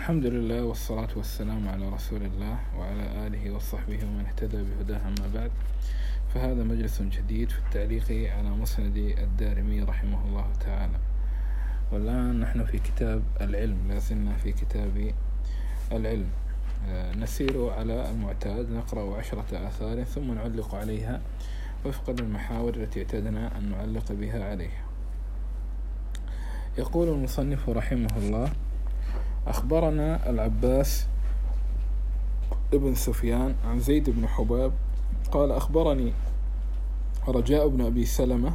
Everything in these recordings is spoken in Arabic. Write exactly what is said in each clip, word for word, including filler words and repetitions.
الحمد لله والصلاة والسلام على رسول الله وعلى آله وصحبه ومن اهتدى بهداه. أما بعد، فهذا مجلس جديد في التعليق على مسند الدارمي رحمه الله تعالى. والآن نحن في كتاب العلم، لازلنا في كتاب العلم. نسير على المعتاد، نقرأ عشرة آثار ثم نعلق عليها وفقا للمحاور التي اعتدنا أن نعلق بها عليها. يقول المصنف رحمه الله: أخبرنا العباس ابن سفيان عن زيد بن حباب قال: أخبرني رجاء بن أبي سلمة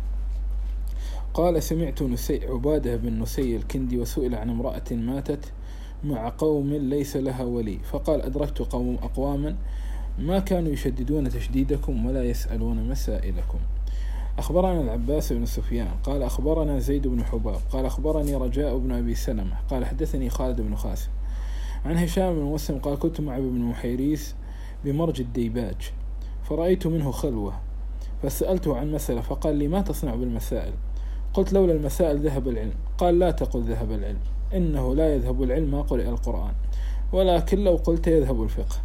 قال: سمعت نسي عبادة بن نسي الكندي وسئل عن امرأة ماتت مع قوم ليس لها ولي، فقال: أدركت قوم أقواما ما كانوا يشددون تشديدكم ولا يسألون مسائلكم. أخبرنا العباس بن سفيان قال: أخبرنا زيد بن حباب قال: أخبرني رجاء بن أبي سلمة قال: حدثني خالد بن خاسم عن هشام بن مسلم قال: كنت مع ابن محيريس بمرج الديباج فرأيت منه خلوة فسألته عن مسألة فقال لي: ما تصنع بالمسائل؟ قلت: لولا المسائل ذهب العلم. قال: لا تقل ذهب العلم، إنه لا يذهب العلم ما قرئ القرآن، ولكن لو قلت يذهب الفقه.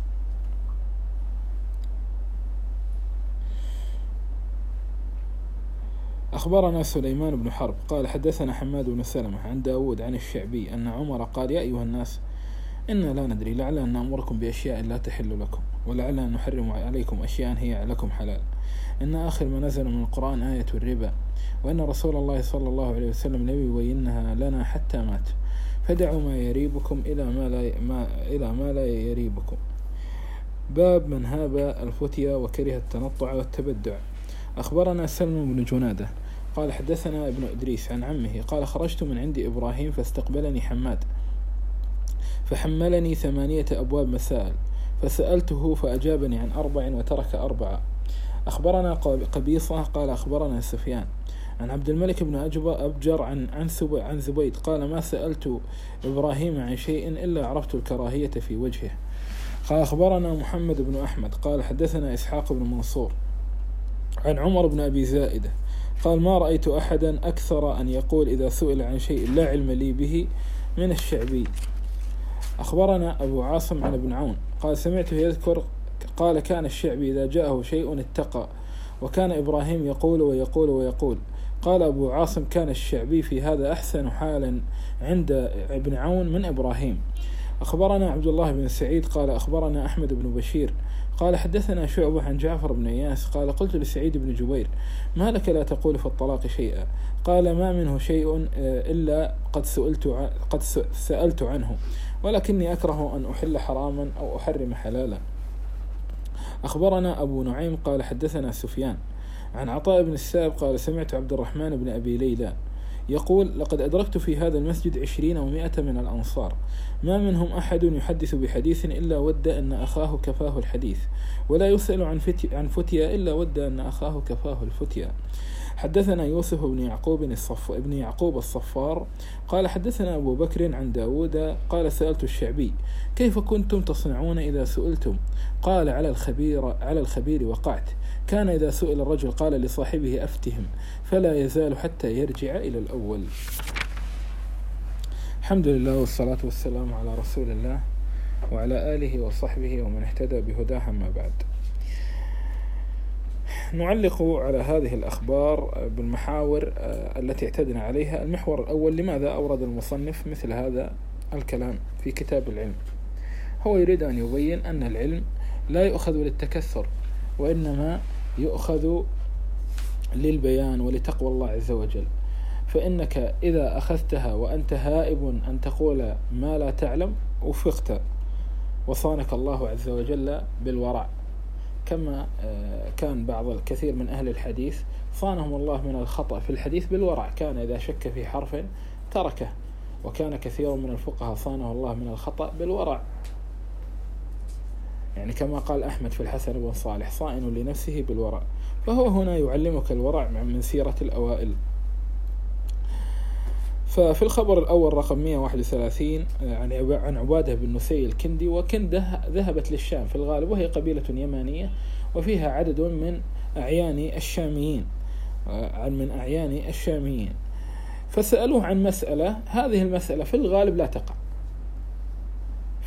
أخبرنا سليمان بن حرب قال: حدثنا حماد بن سلمة عن داود عن الشعبي أن عمر قال: يا أيها الناس، إنا لا ندري، لعل أن نأمركم بأشياء لا تحل لكم، ولعل أن نحرم عليكم أشياء هي لكم حلال. إن آخر ما نزل من القرآن آية الربا، وأن رسول الله صلى الله عليه وسلم لم يبينها لنا حتى مات، فدعوا ما يريبكم إلى ما لا, ما إلى ما لا يريبكم. باب من هاب الفتيا وكره التنطع والتبدع. أخبرنا سلم بن جنادة قال: حدثنا ابن إدريس عن عمه قال: خرجت من عند إبراهيم فاستقبلني حماد فحملني ثمانية أبواب مسائل، فسألته فأجابني عن أربع وترك أربعة. أخبرنا قبيصة قال: أخبرنا سفيان عن عبد الملك بن أبجر عن عن عن زبيد قال: ما سألت إبراهيم عن شيء إلا عرفت الكراهية في وجهه. قال: أخبرنا محمد بن أحمد قال: حدثنا إسحاق بن منصور عن عمر بن أبي زائدة قال: ما رأيت أحدا أكثر أن يقول إذا سئل عن شيء لا علم لي به من الشعبي. أخبرنا أبو عاصم عن ابن عون قال: سمعته يذكر قال: كان الشعبي إذا جاءه شيء اتقى، وكان إبراهيم يقول ويقول ويقول. قال أبو عاصم: كان الشعبي في هذا أحسن حالا عند ابن عون من إبراهيم. أخبرنا عبد الله بن سعيد قال: أخبرنا أحمد بن بشير قال: حدثنا شعبة عن جعفر بن إياس قال: قلت لسعيد بن جبير: ما لك لا تقول في الطلاق شيئا؟ قال: ما منه شيء إلا قد سئلت قد سألت عنه، ولكني أكره أن أحل حراما أو أحرم حلالا. أخبرنا أبو نعيم قال: حدثنا سفيان عن عطاء بن السائب قال: سمعت عبد الرحمن بن أبي ليلى يقول: لقد أدركت في هذا المسجد عشرين أو مئة من الأنصار، ما منهم أحد يحدث بحديث إلا ود أن أخاه كفاه الحديث، ولا يسأل عن فتيا, عن فتيا إلا ود أن أخاه كفاه الفتيا. حدثنا يوسف بن يعقوب الصف ابن يعقوب الصفار قال: حدثنا أبو بكر عن داود قال: سألت الشعبي: كيف كنتم تصنعون إذا سئلتم؟ قال: على الخبير على الخبير وقعت، كان إذا سئل الرجل قال لصاحبه: أفتهم، فلا يزال حتى يرجع إلى الأول. الحمد لله والصلاة والسلام على رسول الله وعلى آله وصحبه ومن اهتدى بهداه. أما بعد، نعلق على هذه الأخبار بالمحاور التي اعتدنا عليها. المحور الأول: لماذا أورد المصنف مثل هذا الكلام في كتاب العلم؟ هو يريد أن يبين أن العلم لا يؤخذ للتكثر، وإنما يؤخذ للبيان ولتقوى الله عز وجل. فإنك إذا أخذتها وأنت هائب أن تقول ما لا تعلم وفقت، وصانك الله عز وجل بالورع، كما كان بعض الكثير من أهل الحديث صانهم الله من الخطأ في الحديث بالورع، كان إذا شك في حرف تركه. وكان كثير من الفقهاء صانه الله من الخطأ بالورع، يعني كما قال أحمد في الحسن بن صالح: صائن لنفسه بالورع. فهو هنا يعلمك الورع من سيرة الأوائل. ففي الخبر الأول رقم مئة وواحد وثلاثين عن عبادة بن نسي الكندي، وكنده ذهبت للشام في الغالب، وهي قبيلة يمانية وفيها عدد من أعيان الشاميين من أعيان الشاميين فسألوه عن مسألة، هذه المسألة في الغالب لا تقع،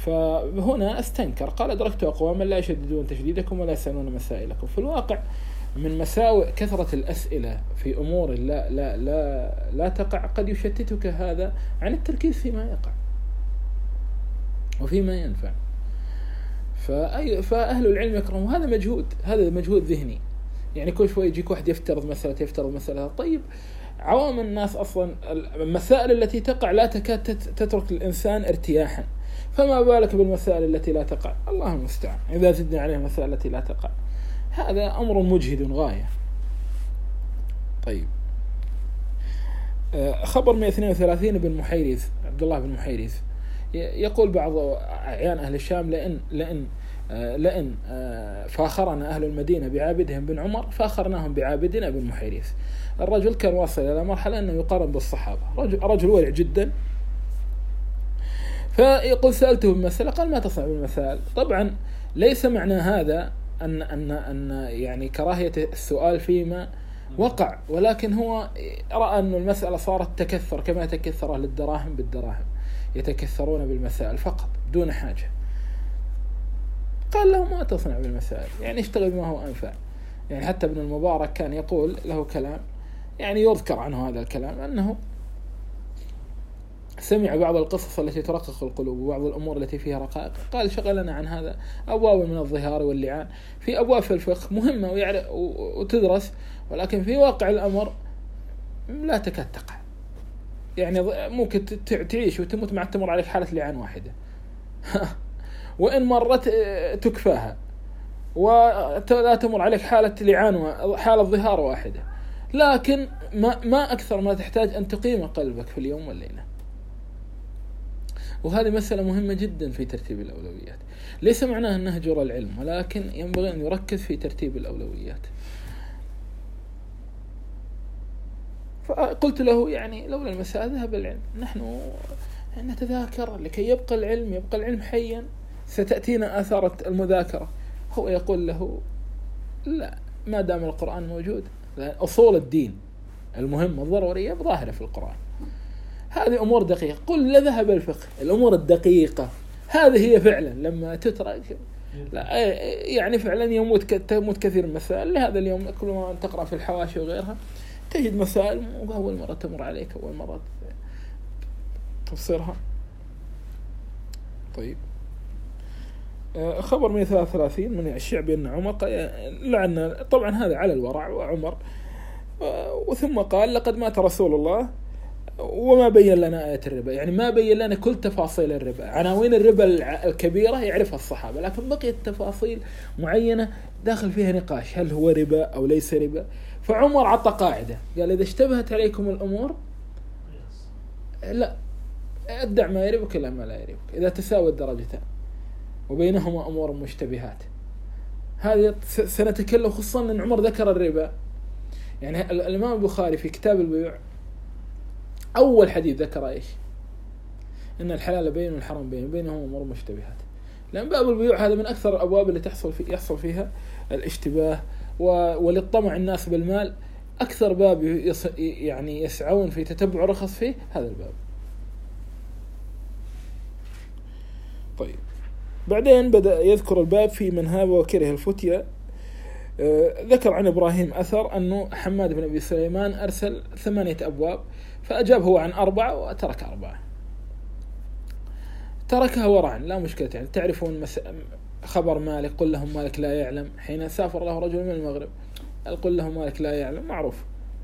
فهنا استنكر، قال أدركت أقواما لا يشددون تشديدكم ولا يسألون مسائلكم. في الواقع من مساوئ كثرة الأسئلة في أمور لا لا لا لا تقع قد يشتتك هذا عن التركيز فيما يقع وفيما ينفع. فأي فأهل العلم يكرهون، وهذا مجهود، هذا مجهود ذهني. يعني كل شوي يجيك واحد يفترض مسألة يفترض مسألة. طيب عوام الناس أصلا المسائل التي تقع لا تكاد تترك الإنسان ارتياحا، فما بالك بالمسائل التي لا تقع؟ الله المستعان. إذا زدنا عليها المسائل التي لا تقع هذا أمر مجهد غاية. طيب خبر مئة واثنين وثلاثين بن محيرث، عبد الله بن محيرث، يقول بعض أعيان أهل الشام لأن لأن لأن فاخرنا أهل المدينة بعابدهم بن عمر فاخرناهم بعابدنا بن محيرث. الرجل كان واصل إلى مرحلة أنه يقارن بالصحابة، رجل, رجل ورع جدا. فيقول سألته بمسألة قال ما تصنع بالمسائل. طبعا ليس معنى هذا أن أن أن يعني كراهية السؤال فيما وقع، ولكن هو رأى أن المسألة صارت تكثر كما تكثر أهل الدراهم بالدراهم، يتكثرون بالمسائل فقط دون حاجة. قال له ما تصنع بالمسائل، يعني اشتغل ما هو أنفع. يعني حتى ابن المبارك كان يقول له كلام يعني يذكر عنه هذا الكلام، أنه سمع بعض القصص التي ترقق القلوب وبعض الأمور التي فيها رقائق، قال شغلنا عن هذا أبواب من الظهار واللعان في أبواب في الفقه مهمة وتدرس، ولكن في واقع الأمر لا تكاد تقع. يعني ممكن تعيش وتموت مع تمر عليك حالة لعان واحدة وإن مرت تكفاها، ولا تمر عليك حالة لعان حالة ظهار واحدة، لكن ما, ما أكثر ما تحتاج أن تقيم قلبك في اليوم والليلة. وهذه مسألة مهمة جدا في ترتيب الأولويات. ليس معناه أن نهجر العلم، ولكن ينبغي أن يركز في ترتيب الأولويات. فقلت له يعني لولا المسألة ذهب العلم، نحن نتذاكر لكي يبقى العلم، يبقى العلم حيا، ستأتينا آثار المذاكرة. هو يقول له لا، ما دام القرآن موجود، أصول الدين المهمة الضرورية ظاهرة في القرآن. هذه أمور دقيقة. قل لا ذهب الفقه، الأمور الدقيقة هذه هي فعلا لما تترك لا يعني فعلا يموت تموت كثير من المسائل. لهذا اليوم كل ما تقرأ في الحواشي وغيرها تجد مسائل أول مرة تمر عليك، أول مرة تفسرها. طيب خبر مئة وثلاثة وثلاثين من الشعبي أن عمر لعن، طبعا هذا على الورع وعمر، وثم قال لقد مات رسول الله وما بين لنا آية الربا. يعني ما بين لنا كل تفاصيل الربا، عناوين الربا الكبيرة يعرفها الصحابة، لكن بقيت تفاصيل معينة داخل فيها نقاش، هل هو ربا أو ليس ربا. فعمر عطى قاعدة، قال إذا اشتبهت عليكم الأمور لا أدع ما يربك إلا ما لا يربك، إذا تساوت درجتان وبينهما أمور مشتبهات. هذه سنتكلم خصوصا أن عمر ذكر الربا. يعني الإمام البخاري في كتاب البيوع أول حديث ذكر إيش؟ إن الحلال بين والحرام بين، بينهما أمور مشتبهات. لأن باب البيوع هذا من أكثر الأبواب اللي تحصل في يحصل فيها الاشتباه، وللطمع الناس بالمال أكثر باب يص يعني يسعون في تتبع رخص فيه هذا الباب. طيب بعدين بدأ يذكر الباب في من هاب وكره الفتية. آه ذكر عن إبراهيم أثر أنه حماد بن أبي سليمان أرسل ثمانية أبواب، فأجاب هو عن أربعة وترك أربعة، تركها ورعا لا مشكلة. يعني تعرفون مس... خبر مالك قل لهم مالك لا يعلم حين سافر له رجل من المغرب، قل لهم مالك لا يعلم معروف.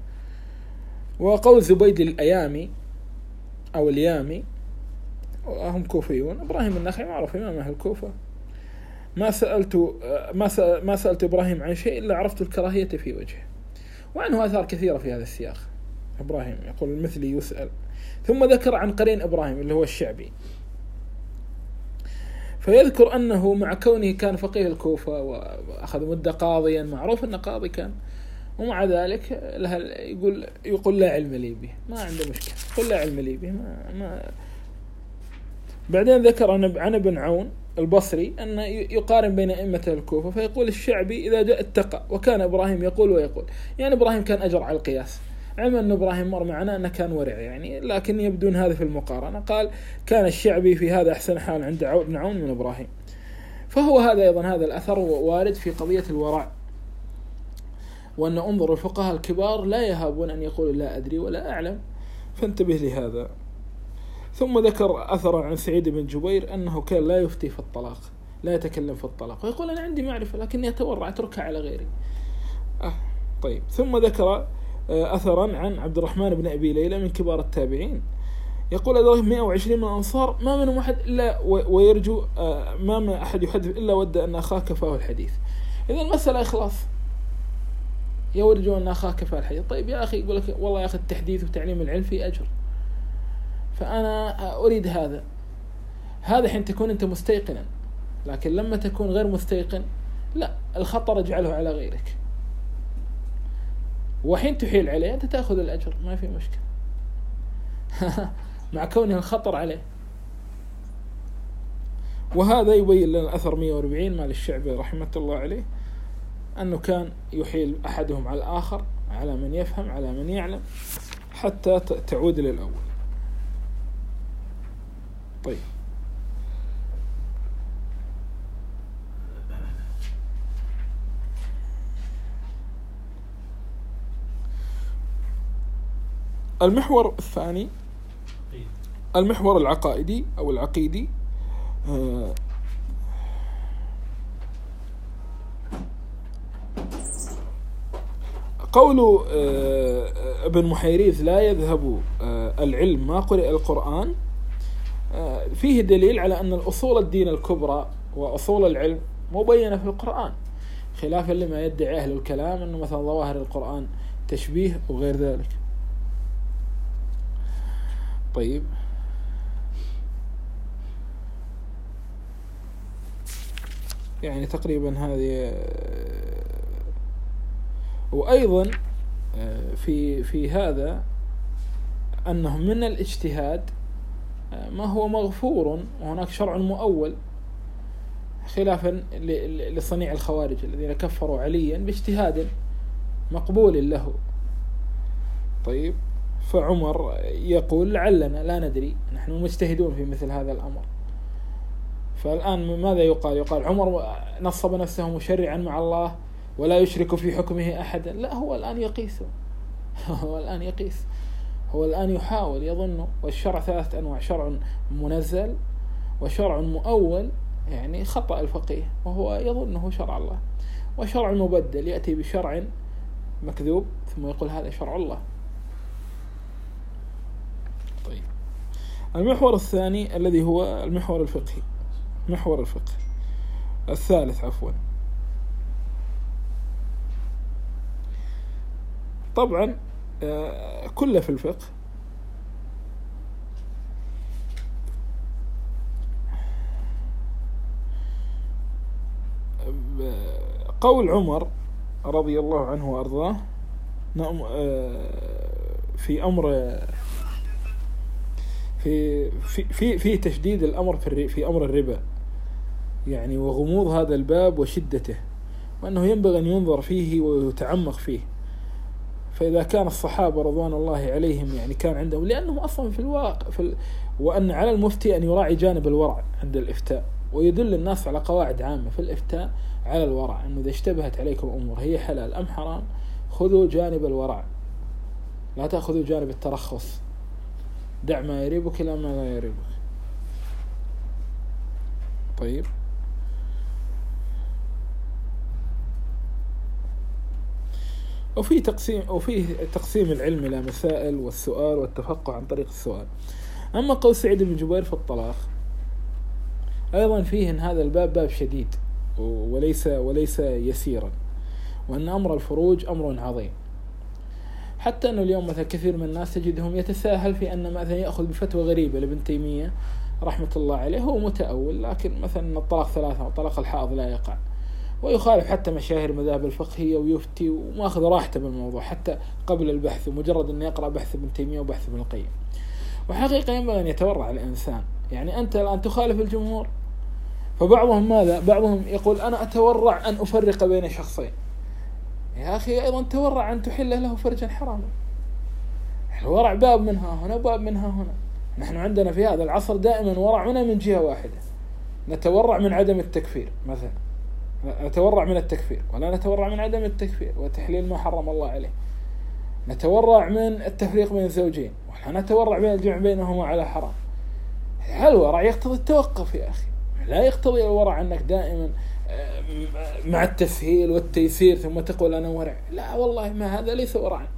وقول زبيد الأيامي أو اليامي هم كوفيون، إبراهيم النخعي معروف إمام أهل الكوفة، ما سألت ما سأل ما سألت إبراهيم عن شيء إلا عرفت الكراهية في وجهه. وعنه آثار كثيرة في هذا السياق. إبراهيم يقول مثلي يسأل. ثم ذكر عن قرين إبراهيم اللي هو الشعبي، فيذكر أنه مع كونه كان فقيه الكوفة وأخذ مدة قاضيا، معروف أن قاضي كان، ومع ذلك يقول يقول لا علم لي به، ما عنده مشكلة، يقول لا علم لي به ما, ما بعدين ذكر عن ابن عون البصري أن يقارن بين أئمة الكوفة، فيقول الشعبي إذا جاء اتقى، وكان إبراهيم يقول ويقول. يعني إبراهيم كان أجر على القياس، علم أن إبراهيم مر معنا أنه كان ورع يعني، لكن يبدون هذا في المقارنة. قال كان الشعبي في هذا أحسن حال عند ابن عون من إبراهيم. فهو هذا أيضا هذا الأثر وارد في قضية الورع، وأن انظر الفقهاء الكبار لا يهابون أن يقولوا لا أدري ولا أعلم، فانتبه لهذا. ثم ذكر أثرا عن سعيد بن جبير أنه كان لا يفتي في الطلاق، لا يتكلم في الطلاق، ويقول أنا عندي معرفة لكني أتورع أتركها على غيري. أه طيب. ثم ذكر أثرا عن عبد الرحمن بن أبي ليلى من كبار التابعين يقول أدرك مئة وعشرين من الأنصار ما منهم أحد إلا ويرجو ما من أحد يحدث إلا ود أن أخاه كفاه الحديث. إذا المسألة إخلاص، يرجو أن أخاه كفاه الحديث. طيب يا أخي يقول لك والله يا أخي التحديث وتعليم العلم في أجر، فأنا أريد هذا هذا حين تكون أنت مستيقنا، لكن لما تكون غير مستيقن لا، الخطر اجعله على غيرك، وحين تحيل عليه أنت تأخذ الأجر ما في مشكلة مع كونه الخطر عليه. وهذا يبين لنا الأثر مئة وأربعين مال الشعبي رحمة الله عليه، أنه كان يحيل أحدهم على الآخر، على من يفهم على من يعلم، حتى تعود للأول. طيب المحور الثاني المحور العقائدي أو العقيدي. قول ابن محيريث لا يذهب العلم ما قرئ القرآن فيه دليل على أن الأصول الدين الكبرى وأصول العلم مبينة في القرآن، خلافا لما يدعي أهل الكلام أنه مثلا ظواهر القرآن تشبيه وغير ذلك. طيب يعني تقريبا هذه. وأيضا في في هذا أنه من الاجتهاد ما هو مغفور، وهناك شرع مؤول، خلافا لصنيع الخوارج الذين كفروا عليا باجتهاد مقبول له. طيب فعمر يقول لعلنا لا ندري، نحن مجتهدون في مثل هذا الأمر. فالآن ماذا يقال؟ يقال عمر نصب نفسه مشرعا مع الله ولا يشرك في حكمه أحدا. لا، هو الآن يقيس هو الآن يقيس هو الآن يحاول يظن. والشرع ثلاثة أنواع: شرع منزل وشرع مؤول يعني خطأ الفقيه وهو يظنه شرع الله، وشرع مبدل يأتي بشرع مكذوب ثم يقول هذا شرع الله. طيب المحور الثاني الذي هو المحور الفقهي، محور الفقه الثالث عفوا. طبعا كله في الفقه. قول عمر رضي الله عنه وأرضاه في أمر في في في في تشديد الأمر في في أمر الربا يعني، وغموض هذا الباب وشدته، وأنه ينبغي أن ينظر فيه ويتعمق فيه. فإذا كان الصحابة رضوان الله عليهم يعني كان عندهم، لأنهم أصلا في الواقع في ال... وأن على المفتي أن يراعي جانب الورع عند الإفتاء، ويدل الناس على قواعد عامة في الإفتاء على الورع، أنه إذا اشتبهت عليكم أمور هي حلال أم حرام خذوا جانب الورع، لا تأخذوا جانب الترخص، دع ما يريبك إلى ما لا يريبك. طيب وفي تقسيم وفي تقسيم العلم إلى مسائل والسؤال والتفقه عن طريق السؤال. أما قول سعيد بن جبير في الطلاق أيضا فيه أن هذا الباب باب شديد وليس وليس يسيرا، وأن أمر الفروج أمر عظيم، حتى أنه اليوم مثلا كثير من الناس تجدهم يتساهل في أن مثلا يأخذ بفتوى غريبة لابن تيمية رحمة الله عليه، هو متأول، لكن مثلا الطلاق ثلاثة وطلاق الحائض لا يقع، ويخالف حتى مشاهير المذاهب الفقهية ويفتي وما أخذ راحته بالموضوع حتى قبل البحث، ومجرد أن يقرأ بحث ابن تيمية وبحث ابن القيم. وحقيقة ينبغي أن يتورع الإنسان، يعني أنت الآن تخالف الجمهور، فبعضهم ماذا؟ بعضهم يقول أنا أتورع أن أفرق بين شخصين. يا أخي أيضا تورع أن تحل له فرجا حراما، الورع باب منها هنا وباب منها هنا. نحن عندنا في هذا العصر دائما ورعنا من جهة واحدة، نتورع من عدم التكفير مثلا، نتورع من التكفير ولا نتورع من عدم التكفير وتحليل ما حرم الله عليه، نتورع من التفريق بين الزوجين ولا نتورع بين الجمع بينهما على حرام. الورع يقتضي التوقف يا أخي، لا يقتضي الورع أنك دائما مع التسهيل والتيسير ثم تقول أنا ورع. لا والله، ما هذا ليس ورعا.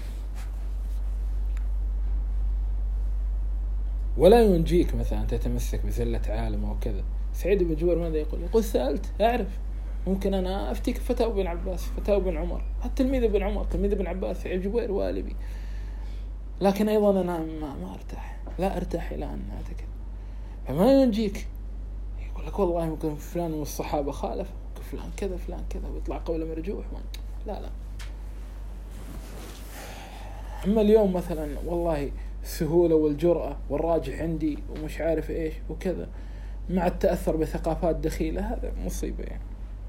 ولا ينجيك مثلا تتمسك بزلة عالم أو كذا. سعيد بن جبير ماذا يقول؟ يقول سألت أعرف، ممكن أنا أفتيك فتاوى بن عباس، فتاوى بن عمر، التلميذ بن عمر، تلميذ بن عباس، سعيد بن جبير والبي، لكن أيضا أنا ما, ما أرتاح، لا أرتاح إلى أن أتكلم. فما ينجيك. يقول لك والله ممكن فلان من الصحابة خالف، ممكن فلان كذا فلان كذا، ويطلع قوله مرجوح. لا لا. أما اليوم مثلا والله السهولة والجرأة والراجح عندي ومش عارف إيش وكذا، مع التأثر بثقافات دخيلة، هذا مصيبة يعني.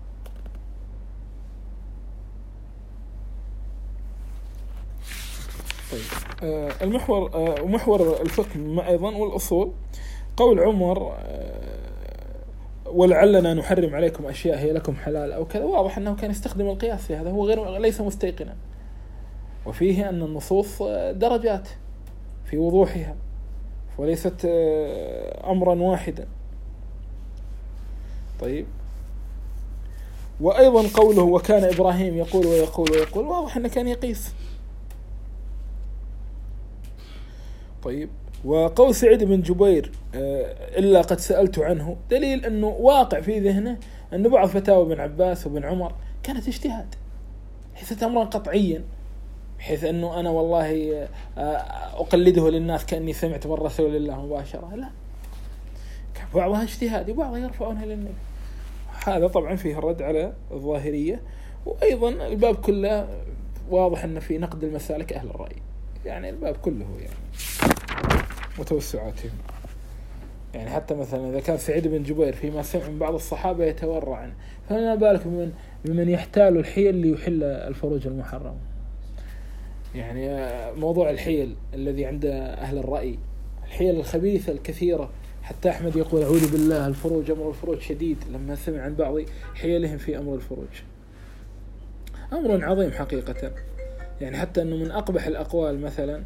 طيب آه المحور آه ومحور الفقه أيضا والأصول، قول عمر آه ولعلنا نحرم عليكم أشياء هي لكم حلال أو كذا، واضح أنه كان يستخدم القياس في هذا، هو غير ليس مستيقنا. وفيه أن النصوص درجات في وضوحها وليست أمرا واحدا. طيب، وأيضا قوله وكان إبراهيم يقول ويقول ويقول، واضح أنه كان يقيس. طيب، وقول سعيد بن جبير إلا قد سألت عنه، دليل أنه واقع في ذهنه أن بعض فتاوى بن عباس وبن عمر كانت اجتهاد، حيث أمرا قطعيا، بحيث أنه أنا والله أقلده للناس كأني سمعت من رسول الله مباشرة، لا، بعضها اجتهادي وبعضها يرفعونها للنبي. هذا طبعا فيه الرد على الظاهرية. وأيضا الباب كله واضح أن في نقد المسالك أهل الرأي، يعني الباب كله يعني متوسعاتهم. يعني حتى مثلا إذا كان سعيد بن جبير فيما سمع من بعض الصحابة يتورع عنه، فما بالك بمن, بمن يحتال الحيل ليحل الفروج المحرمة. يعني موضوع الحيل الذي عند أهل الرأي، الحيل الخبيثة الكثيرة، حتى أحمد يقول أعوذ بالله الفروج أمر الفروج شديد، لما سمع عن بعض حيلهم في أمر الفروج. أمر عظيم حقيقة. يعني حتى أنه من أقبح الأقوال مثلا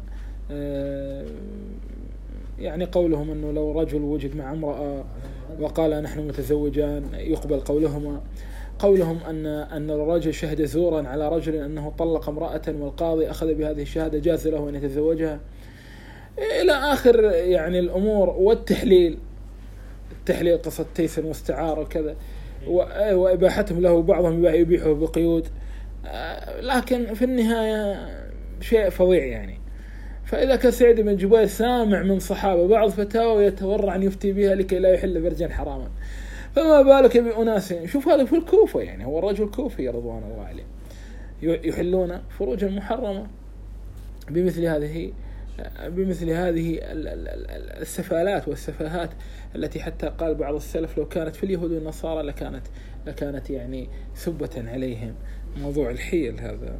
يعني قولهم أنه لو رجل وجد مع امرأة وقال نحن متزوجان يقبل قولهما. قولهم أن أن الرجل شهد زورا على رجل أنه طلق امرأة والقاضي أخذ بهذه الشهادة جاز له أن يتزوجها، إلى آخر يعني الأمور. والتحليل، التحليل قصة تيس المستعار وكذا، وإباحتهم له، بعضهم يبيحه بقيود، لكن في النهاية شيء فظيع يعني. فإذا كان سعيد بن جبير سامع من صحابة بعض فتاوى يتورع أن يفتي بها لكي لا يحل فرجا حراما، فما بالك بأناس، شوف هذا في الكوفة، يعني هو الرجل كوفي رضوان الله عليه، يحلون فروجا محرمة بمثل هذه بمثل هذه السفالات والسفاهات التي حتى قال بعض السلف لو كانت في اليهود والنصارى لكانت لكانت يعني سبة عليهم. موضوع الحيل هذا.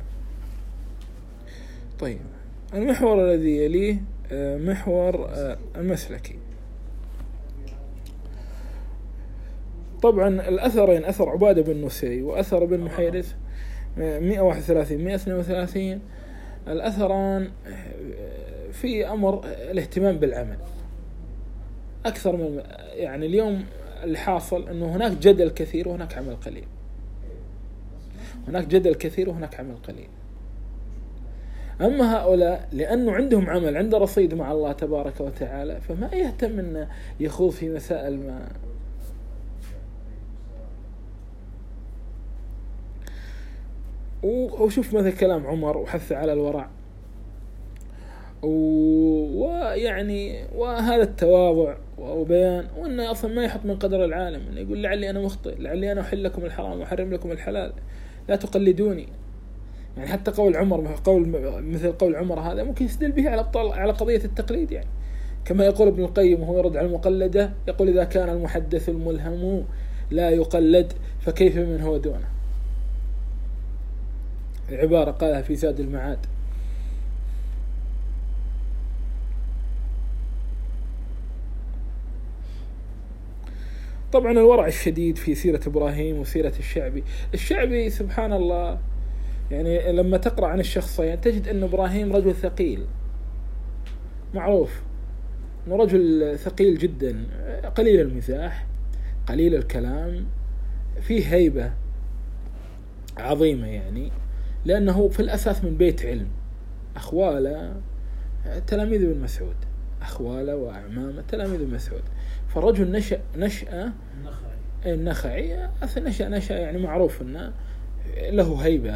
طيب، المحور الذي يليه محور المسلكي. طبعا الأثرين، أثر عبادة بن نسي وأثر بن محيرث مئة وواحد وثلاثين مئة واثنين وثلاثين، الأثران في أمر الاهتمام بالعمل أكثر من يعني اليوم الحاصل أنه هناك جدل كثير وهناك عمل قليل، هناك جدل كثير وهناك عمل قليل. أما هؤلاء لأنه عندهم عمل، عنده رصيد مع الله تبارك وتعالى، فما يهتم أن يخوض في مسائل ما. وشوف مثل كلام عمر وحث على الورع، ويعني وهذا التواضع وبيان، وأنه أصلا ما يحط من قدر العالم، أنه يقول لعلي أنا مخطئ، لعلي أنا أحل لكم الحرام وأحرم لكم الحلال، لا تقلدوني. يعني حتى قول عمر، قول مثل قول عمر هذا ممكن يستدل به على على قضية التقليد، يعني كما يقول ابن القيم وهو يرد على المقلدة، يقول إذا كان المحدث الملهم لا يقلد فكيف من هو دونه. العبارة قالها في زاد المعاد. طبعا الورع الشديد في سيرة إبراهيم وسيرة الشعبي. الشعبي سبحان الله يعني لما تقرأ عن الشخصين تجد أن إبراهيم رجل ثقيل معروف أنه رجل ثقيل جدا، قليل المزاح، قليل الكلام، فيه هيبة عظيمة يعني، لأنه في الأساس من بيت علم، أخواله تلاميذ ابن مسعود، أخواله وأعمامه تلاميذ ابن مسعود، فالرجل نشأ نشأة النخعي نشأ نشأ يعني معروف أنه له هيبة.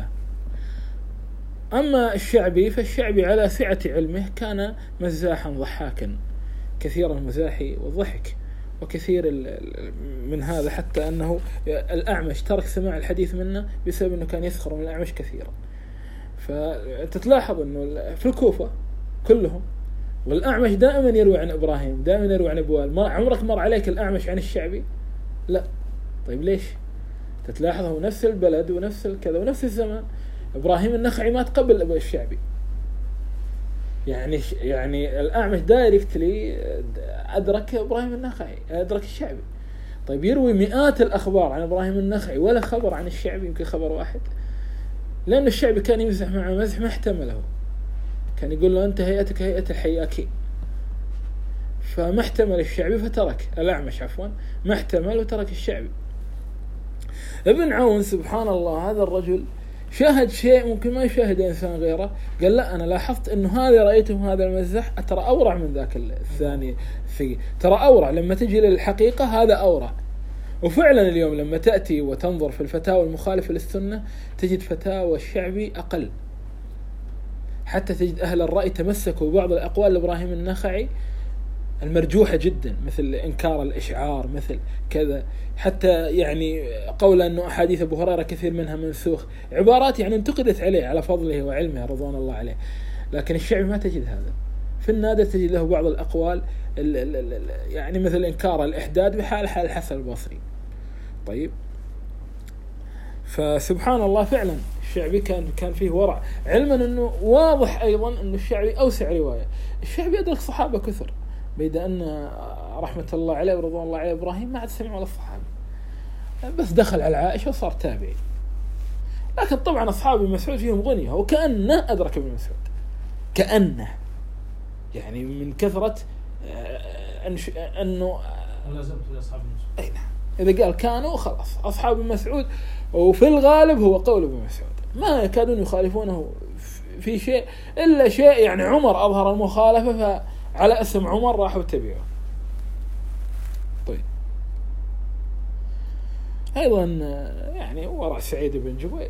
أما الشعبي فالشعبي على سعة علمه كان مزاحا ضحاكا كثير المزاح والضحك، وكثير من هذا حتى أنه الأعمش ترك سماع الحديث منه بسبب أنه كان يسخر من الأعمش كثيرا. فتتلاحظ أنه في الكوفة كلهم والأعمش دائما يروي عن إبراهيم، دائما يروي عن أبوال. ما عمرك مر عليك الأعمش عن الشعبي؟ لا. طيب ليش؟ تتلاحظه نفس البلد ونفس الكذا ونفس الزمان. إبراهيم النخعي مات قبل أبو الشعبي، يعني يعني الأعمش دايركتلي أدرك إبراهيم النخعي، أدرك الشعبي. طيب يروي مئات الأخبار عن إبراهيم النخعي ولا خبر عن الشعبي، يمكن خبر واحد، لأن الشعبي كان يمزح معه مزح ما احتمله، كان يقول له أنت هيئتك هيئة الحياكي، فما احتمل الشعبي فترك الأعمش عفوا ما احتمل وترك الشعبي. ابن عون سبحان الله هذا الرجل شاهد شيء ممكن ما يشاهد إنسان غيره، قال لا أنا لاحظت أنه هذا رأيته هذا المزح ترى أورع من ذاك الثاني، في ترى أورع لما تجي للحقيقة هذا أورع. وفعلا اليوم لما تأتي وتنظر في الفتاوى المخالفة للسنة تجد فتاوى الشعبي أقل، حتى تجد أهل الرأي تمسكوا ببعض الأقوال لإبراهيم النخعي المرجوحة جدا، مثل إنكار الإشعار، مثل كذا، حتى يعني قول أنه أحاديث أبو هريرة كثير منها منسوخ، عبارات يعني انتقدت عليه على فضله وعلمه رضوان الله عليه. لكن الشعبي ما تجد هذا، في النادر تجد له بعض الأقوال يعني مثل إنكار الإحداد بحال حال الحسن البصري. طيب فسبحان الله فعلا الشعبي كان كان فيه ورع، علما أنه واضح أيضا أنه الشعبي أوسع رواية. الشعبي أدرك صحابة كثر، بيد أن رحمة الله عليه ورضوان الله عليه إبراهيم ما عاد سمع ولا الصحابة، بس دخل على عائشة وصار تابعي. لكن طبعا أصحاب ابن مسعود فيهم غنية، وكأنه أدرك ابن مسعود، كأنه يعني من كثرة أنه لازمت لأصحاب ابن مسعود. أي نعم، إذا قال كانوا خلاص أصحاب ابن مسعود، وفي الغالب هو قول ابن مسعود، ما يكادون يخالفونه في شيء إلا شيء يعني عمر أظهر المخالفة فعلى اسم عمر راحوا تبعوا. طيب أيضا يعني ورع سعيد بن جبير،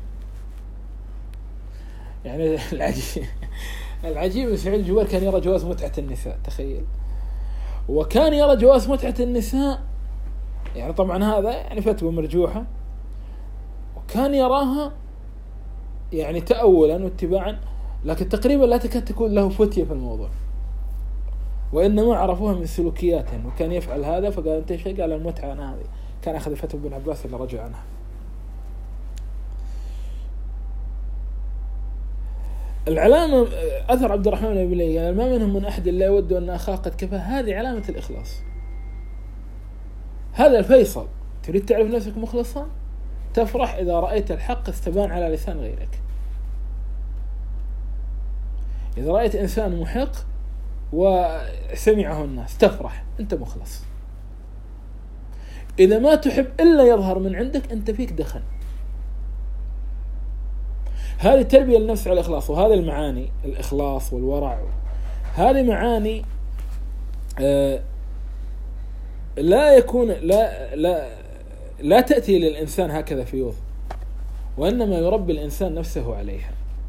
يعني العجيب العجيب سعيد بن جبير كان يرى جواز متعة النساء، تخيل، وكان يرى جواز متعة النساء، يعني طبعا هذا يعني فتوى مرجوحة، وكان يراها يعني تأولا واتباعا، لكن تقريبا لا تكاد تكون له فتية في الموضوع، وإنما عرفوها من سلوكياتهم، وكان يفعل هذا فقال أنت شيء، قال المتعة أنا هذه، كان أخذ فتوى ابن عباس اللي رجع عنها. العلامة أثر عبد الرحمن بن ليلى، يعني ما منهم من أحد لا يود أن أخاه قد كفى، هذه علامة الإخلاص، هذا الفيصل. تريد تعرف نفسك مخلصا؟ تفرح إذا رأيت الحق استبان على لسان غيرك. إذا رأيت إنسان محق وسمعه الناس تفرح، أنت مخلص. إذا ما تحب إلا يظهر من عندك، أنت فيك دخن. هذه تربية النفس على الإخلاص، وهذه المعاني الإخلاص والورع، هذه معاني آه لا يكون لا لا لا تأتي للإنسان هكذا في يوم، وإنما يربي الإنسان نفسه عليها.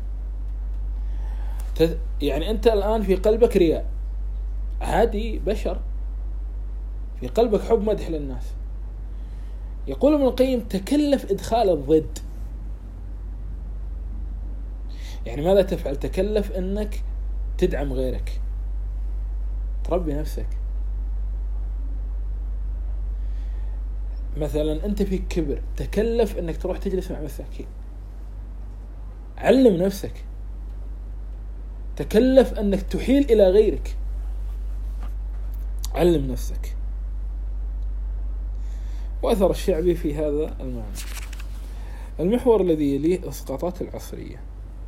يعني أنت الآن في قلبك رياء عادي، بشر، في قلبك حب مدح للناس، يقول ابن القيم تكلف إدخال الضد. يعني ماذا تفعل؟ تكلف أنك تدعم غيرك، تربي نفسك. مثلا أنت فيك كبر، تكلف أنك تروح تجلس مع مساكين، علم نفسك. تكلف أنك تحيل إلى غيرك، علم نفسك. وأثر الشعبي في هذا المعنى. المحور الذي يليه إسقاطات العصرية.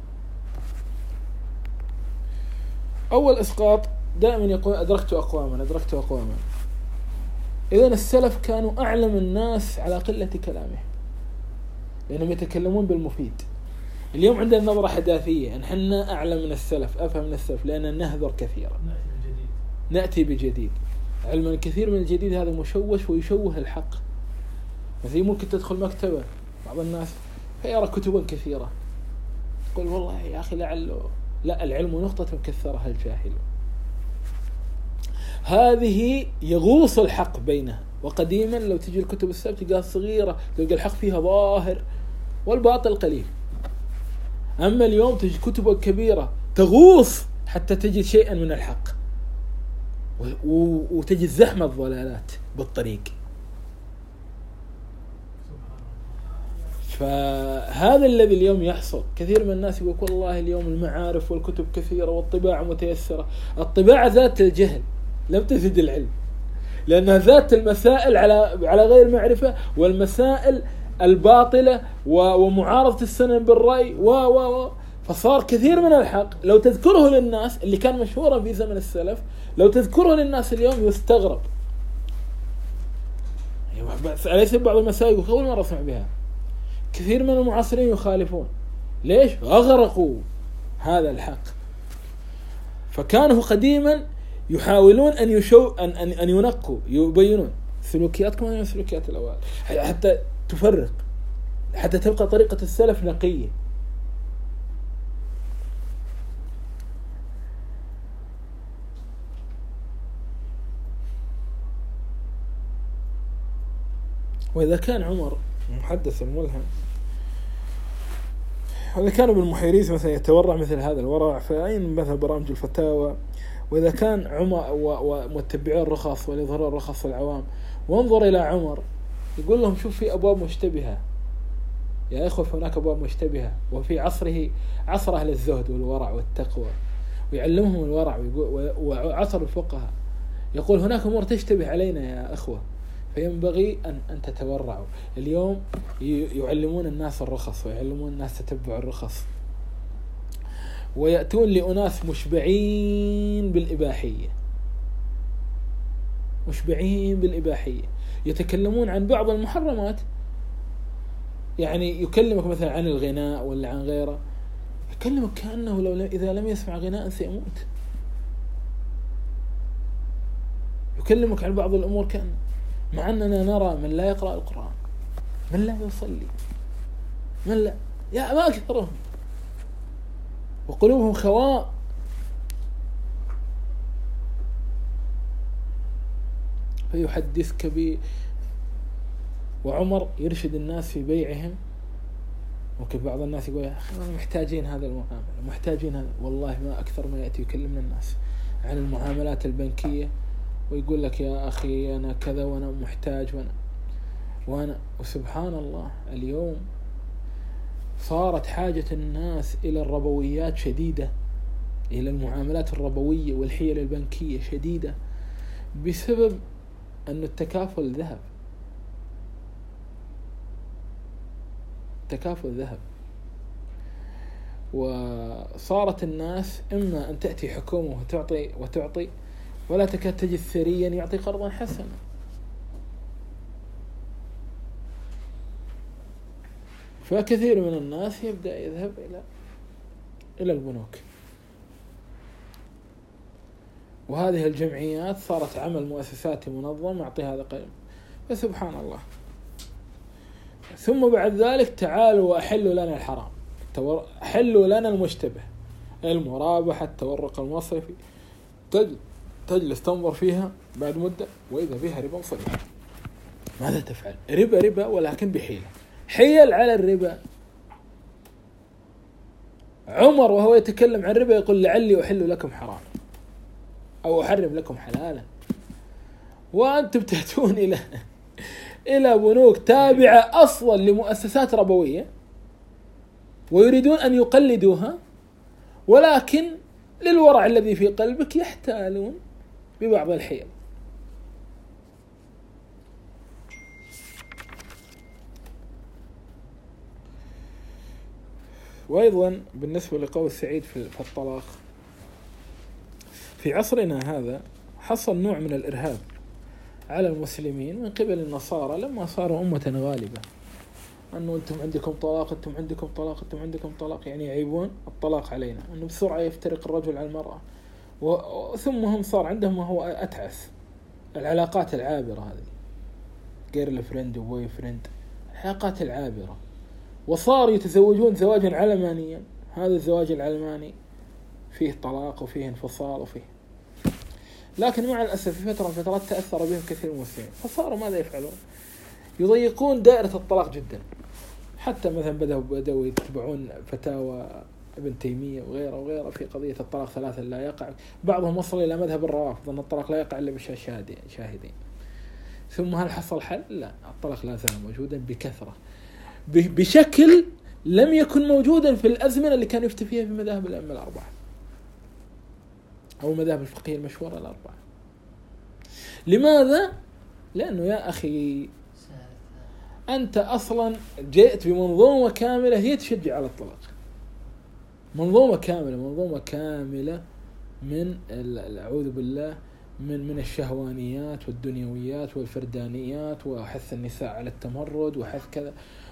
أول إسقاط دائما يقول أدركت أقواما أدركت أقواما. إذن السلف كانوا أعلم الناس على قلة كلامه لأنهم يتكلمون بالمفيد. اليوم عندنا نظرة حداثية أن حنا أعلم من السلف أفهم من السلف لأننا نهذر كثيرا نأتي بجديد. علما الكثير من الجديد هذا مشوش ويشوه الحق. مثل ممكن تدخل مكتبة بعض الناس فيرى كتبا كثيرة تقول والله يا أخي لعله لا العلم نقطة كثرها الجاهل. هذه يغوص الحق بينها. وقديما لو تجي الكتب السلف تلقاها صغيرة تلقى الحق فيها ظاهر والباطل قليل. أما اليوم تجي كتب كبيرة تغوص حتى تجد شيئا من الحق وتجد زحمة ضلالات بالطريق. فهذا الذي اليوم يحصل. كثير من الناس يقول والله اليوم المعارف والكتب كثيرة والطباعة متيسرة. الطباعة ذات الجهل لم تزد العلم لأنها ذات المسائل على على غير معرفة والمسائل الباطلة ومعارضة السنن بالرأي و و فصار كثير من الحق لو تذكره للناس اللي كان مشهورا في زمن السلف لو تذكره للناس اليوم يستغرب. أليس بعض المسائل أول مرة أسمع بها. كثير من المعاصرين يخالفون. ليش؟ أغرقوا هذا الحق. فكانوا قديما يحاولون أن يشو أن أن, أن ينقوا يبينون سلوكيات كمان سلوكيات الأوائل حتى تفرق حتى تبقى طريقة السلف نقية. وإذا كان عمر محدث ملهم وإذا كانوا بالمحيريز مثلا يتورع مثل هذا الورع فأين مثل برامج الفتاوى. وإذا كان عمر ومتبعي الرخص والإظهار الرخص العوام وانظر إلى عمر يقول لهم شوف في أبواب مشتبهة يا إخوة هناك أبواب مشتبهة. وفي عصره عصر أهل الزهد والورع والتقوى ويعلمهم الورع وعصر الفقهاء يقول هناك أمور تشتبه علينا يا إخوة فينبغي أن أن تتورعوا. اليوم يعلمون الناس الرخص ويعلمون الناس تتبع الرخص ويأتون لأناس مشبعين بالإباحية مشبعين بالإباحية يتكلمون عن بعض المحرمات. يعني يكلمك مثلا عن الغناء ولا عن غيره يكلمك كأنه لو إذا لم يسمع غناء سيموت. يكلمك عن بعض الأمور كأن مع أننا نرى من لا يقرأ القرآن من لا يصلي من لا يا ما أكثرهم وقلوبهم خواء. فيحدثك ب وعمر يرشد الناس في بيعهم. ممكن بعض الناس يقول يا أخي محتاجين هذا المعاملة محتاجين هذا. والله ما أكثر ما يأتي يكلمنا الناس عن المعاملات البنكية ويقول لك يا أخي أنا كذا وأنا محتاج وأنا وأنا وسبحان الله اليوم صارت حاجة الناس إلى الربويات شديدة إلى المعاملات الربوية والحيل البنكية شديدة بسبب أن التكافل ذهب. تكافل ذهب وصارت الناس إما أن تأتي حكومة وتعطي وتعطي ولا تكاد تجد ثريا يعطي قرضا حسنا. فكثير من الناس يبدأ يذهب إلى إلى البنوك. وهذه الجمعيات صارت عمل مؤسساتي منظم يعطي هذا قيم. فسبحان الله. ثم بعد ذلك تعالوا وأحلوا لنا الحرام حلوا لنا المشتبه المرابحة التورق المصرفي. تجلس تنظر فيها بعد مدة وإذا بها ربا صريح. ماذا تفعل؟ ربا ربا ولكن بحيلة حيل على الربا. عمر وهو يتكلم عن الربا يقول لعلي أحل لكم حرام أو أحرم لكم حلالا وأنتم تأتون إلى إلى بنوك تابعة أصلا لمؤسسات ربوية ويريدون أن يقلدوها ولكن للورع الذي في قلبك يحتالون ببعض الحيل. وأيضا بالنسبة لقول سعيد في الطلاق، في عصرنا هذا حصل نوع من الإرهاب على المسلمين من قبل النصارى لما صاروا أمة غالبة، أنه أنتم عندكم طلاق أنتم عندكم طلاق أنتم عندكم طلاق، يعني يعيبون الطلاق علينا، أنه بسرعة يفترق الرجل على المرأة. وثم هم صار عندهم ما هو أتعس، العلاقات العابرة هذه، جيرل فريند وبوي فريند، العلاقات العابرة، وصار يتزوجون زواجا علمانيا. هذا الزواج العلماني فيه طلاق وفيه انفصال وفيه، لكن مع الأسف في فترة من فترات تأثر بهم كثير من المسلمين، فصاروا ماذا يفعلون؟ يضيقون دائرة الطلاق جدا. حتى مثلا بدأوا بدأوا يتبعون فتاوى ابن تيمية وغيره وغيره في قضية الطلاق ثلاثا لا يقع. بعضهم وصل إلى مذهب الروافض أن الطلاق لا يقع إلا بشاهدين. ثم هل حصل حل؟ لا، الطلاق لا زال موجودا بكثرة بشكل لم يكن موجودا في الأزمنة اللي كان يفتي فيها في مذاهب الأئمة الأربعة أو المذاهب الفقهية المشهورة الأربعة. لماذا؟ لأنه يا أخي أنت أصلا جئت بمنظومة كاملة هي تشجع على الطلاق، منظومة كاملة منظومة كاملة من أعوذ بالله من من الشهوانيات والدنيويات والفردانيات وحث النساء على التمرد وحث كذا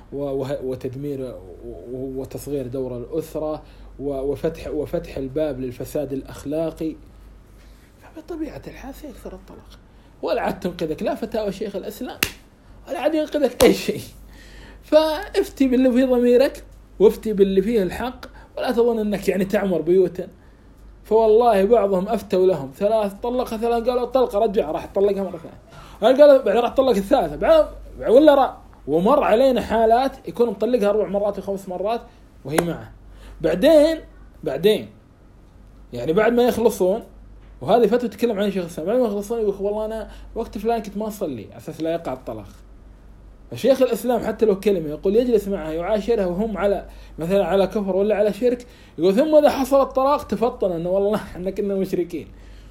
وتدمير وتصغير دور الأسرة وفتح وفتح الباب للفساد الأخلاقي. فبطبيعة الحال سيكثر الطلاق، ولا عاد تنقذك لا فتاوى شيخ الإسلام ولا عاد ينقذك أي شيء. فافتي باللي فيه ضميرك وافتي باللي فيه الحق، ولا تظن أنك يعني تعمر بيوتا. فوالله بعضهم أفتوا لهم ثلاث طلق ثلاث، قالوا طلقة رجع راح تطلقها مرة ثانية، قالوا بعد راح تطلق الثالثة بعد ولا رأى. ومر علينا حالات يكون مطلقها أربع مرات وخمس مرات وهي معه، بعدين بعدين يعني بعد ما يخلصون، وهذه فتوى تتكلم عن شيخ الإسلام، بعد ما يخلصون يقول والله أنا وقت فلان كنت ما أصلي أساس لا يقع الطلاق. فشيخ الإسلام حتى لو كلمة يقول يجلس معها يعاشرها وهم على مثلا على كفر ولا على شرك، يقول ثم إذا حصل الطلاق تفطن أنه والله إحنا كنا مشركين.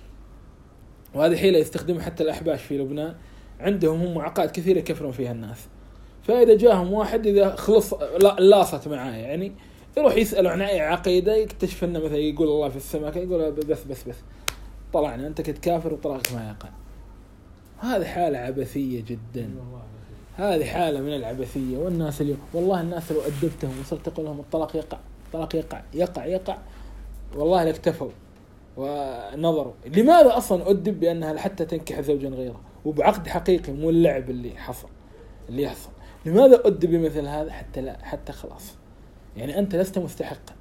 وهذه حيلة يستخدمها حتى الأحباش في لبنان، عندهم هم عقائد كثيرة يكفرون فيها الناس. فإذا جاهم واحد إذا خلص لاصت معاه يعني يروح يسأله عن أي عقيدة، يكتشف أنه مثلا يقول الله في السماء، يقول بس بس بس طلعنا أنت كنت كافر وطلاقك ما يقع. هذه حالة عبثية جدا، هذه حالة من العبثية. والناس اليوم والله الناس لو أدبتهم وصرت تقول لهم الطلاق يقع الطلاق يقع يقع يقع والله لاكتفوا ونظروا. لماذا أصلا أدب بأنها حتى تنكح زوجا غيره وبعقد حقيقي مو اللعب اللي حصل اللي يحصل؟ لماذا أدب بمثل هذا؟ حتى لا حتى خلاص يعني أنت لست مستحقا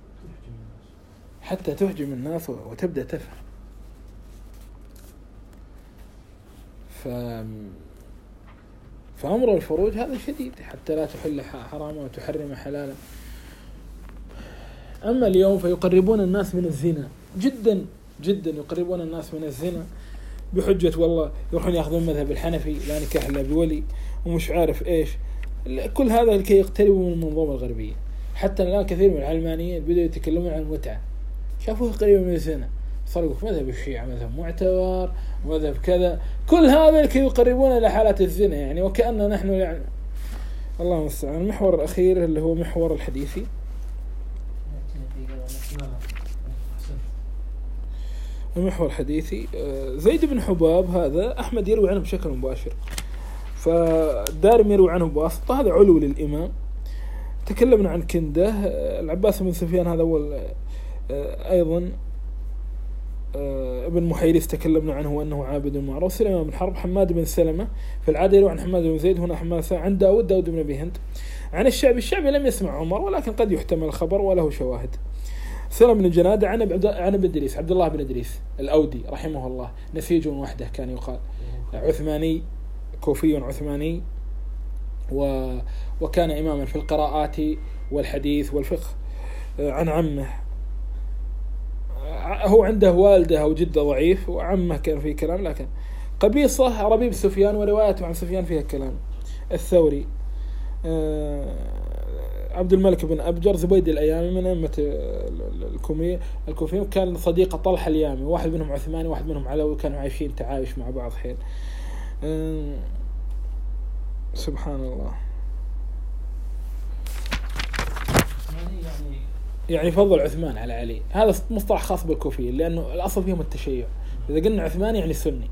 حتى تهجم الناس وتبدأ تفهم. ف... فأمر الفروج هذا شديد حتى لا تحل حراما وتحرم حلالا. أما اليوم فيقربون الناس من الزنا جدا جدا، يقربون الناس من الزنا بحجة والله يروحون يأخذون مذهب الحنفي لا نكاح إلا بولي ومش عارف إيش، كل هذا لكي يقتربوا من المنظومة الغربية. حتى الآن كثير من العلمانيين بدأوا يتكلمون عن المتعة، شافوه قريبا من الزنا، صاروا في مذهب الشيعة مذهب معتبر مذهب كذا، كل هذا لكي يقربون إلى حالة الزنا يعني، وكأننا نحن يعني الله المستعان. المحور الأخير اللي هو محور الحديثي، المحور الحديثي زيد بن حباب هذا أحمد يروي عنه بشكل مباشر، فالدارمي يروي عنه بواسطة، هذا علو للإمام. تكلمنا عن كنده العباس بن سفيان هذا أول أيضا ابن محيرث تكلمنا عنه أنه عابد معروف. سلمة بن حرب حماد بن سلمة في العادة يروي عن حماد بن زيد، هنا حماد عن داود داود بن أبي هند عن الشعبي. الشعبي لم يسمع عمر ولكن قد يحتمل الخبر وله شواهد. سلم بن جنادة عن عن ابن إدريس عبد الله بن إدريس الأودي رحمه الله، نسيج وحده كان يقال، عثماني كوفي عثماني، و وكان إماما في القراءات والحديث والفقه. عن عمه، هو عنده والده أو جده ضعيف، وعمه كان فيه كلام، لكن قبيصة ربيب سفيان وروايته عن سفيان فيها كلام. الثوري عبد الملك بن أبجر زبيد الأيامي من أئمة الكومية الكوفيين، كان صديق طلحة اليامي، واحد منهم عثماني واحد منهم علوي، كانوا عايشين تعايش مع بعض حين. سبحان الله. يعني يعني فضل عثمان على علي، هذا مصطلح خاص بالكوفيين لأنه الأصل فيهم التشيع. إذا قلنا عثمان يعني سني.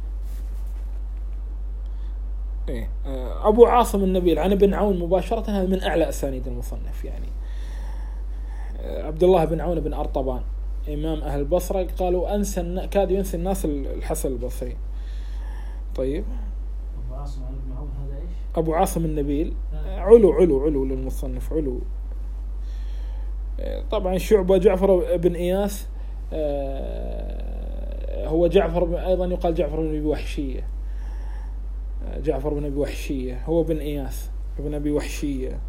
إيه. أبو عاصم النبيل عن ابن عون مباشرة، هذا من أعلى أسانيد المصنف. يعني عبد الله بن عون بن أرطبان إمام أهل البصرة، قالوا أنسى كاد ينسي الناس الحسن البصري. طيب أبو عاصم عن ابن عون هذا إيش؟ أبو عاصم النبيل علو علو علو للمصنف علو. طبعا شعبة جعفر بن إياس، هو جعفر أيضا يقال جعفر بن أبي وحشية، جعفر بن أبي وحشية هو بن إياس بن أبي وحشية.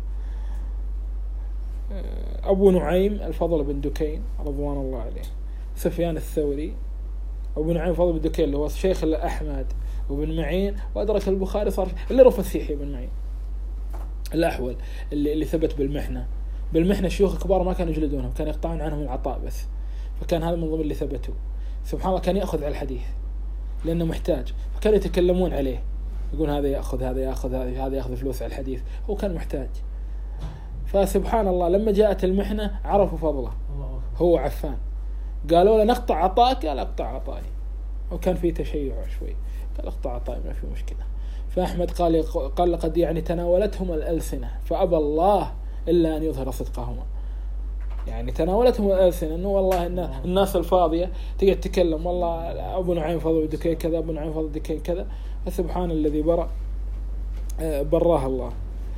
أبو نعيم الفضل بن دكين رضوان الله عليه. سفيان الثوري. أبو نعيم الفضل بن دكين اللي هو شيخ أحمد وبن معين، وأدرك البخاري صار اللي رفض السيحي بن معين. الأحول اللي اللي ثبت بالمحنة بالمحنة شيوخ كبار ما كانوا يجلدونهم، كانوا يقطعون عنهم العطاء بس، فكان هذا من ضمن اللي ثبتوا. سبحان الله كان يأخذ على الحديث لأنه محتاج، فكانوا يتكلمون عليه يقول هذا يأخذ هذا يأخذ هذا هذا يأخذ فلوس على الحديث، هو كان محتاج. فسبحان الله لما جاءت المحنة عرفوا فضله هو عفان، قالوا له نقطع عطاك، قال اقطع عطائي، وكان في تشيع شوي، قال اقطع عطائي ما في مشكلة. فأحمد قال قال لقد يعني تناولتهم الألسنة فأبى الله إلا أن يظهر صدقهما. يعني تناولتهم الألسنة إنه والله إن الناس الفاضية تيجي تتكلم والله أبو نعيم فضل دكين كذا، أبو نعيم فضل دكين كذا، فسبحان الذي برأ براه الله.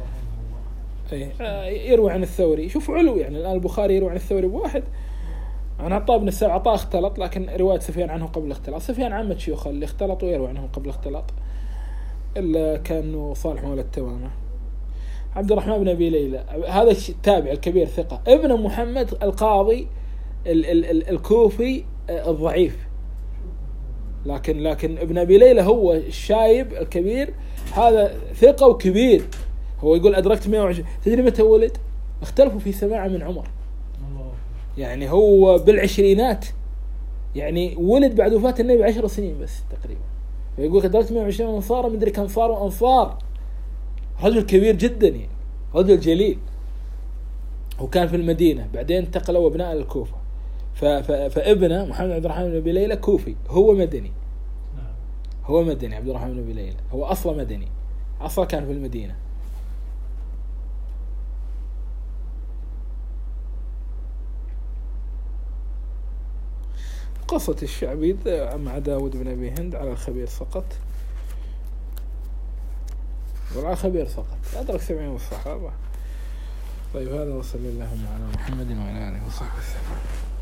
يروي عن الثوري، شوف علو، يعني الآن البخاري يروي عن الثوري بواحد عن عطاء بن السائب، عطاء اختلط، لكن رواية سفيان عنه قبل اختلاط. سفيان عامة شيوخ اللي اختلطوا يروي عنهم قبل اختلاط، إلا كانوا صالح مولى التوامة. عبد الرحمن بن أبي ليلى هذا التابع الكبير ثقة، ابن محمد القاضي ال ال ال الكوفي الضعيف، لكن لكن ابن أبي ليلى هو الشايب الكبير، هذا ثقة وكبير. هو يقول أدركت مئة وعشرين. تدري متى ولد؟ اختلفوا في سماعه من عمر، يعني هو بالعشرينات، يعني ولد بعد وفاة النبي عشر سنين بس تقريبا. فيقول أدركت مئة وعشرين أنصار، مدري كم صاروا أنصار. رجل كبير جدا، يعني رجل جليل، وكان في المدينة بعدين انتقلوا أبناء الكوفة. فابنه محمد عبد الرحمن بن أبي ليلى كوفي، هو مدني، هو مدني عبد الرحمن بن أبي ليلى، هو أصلا مدني، أصلا كان في المدينة. قصة الشعبي مع داود بن أبي هند على الخبير سقط، وعلى الخبير سقط، أدرك سبعين الصحابة. طيب هذا وصلى الله على محمد وعلى آله وصحبه وسلم.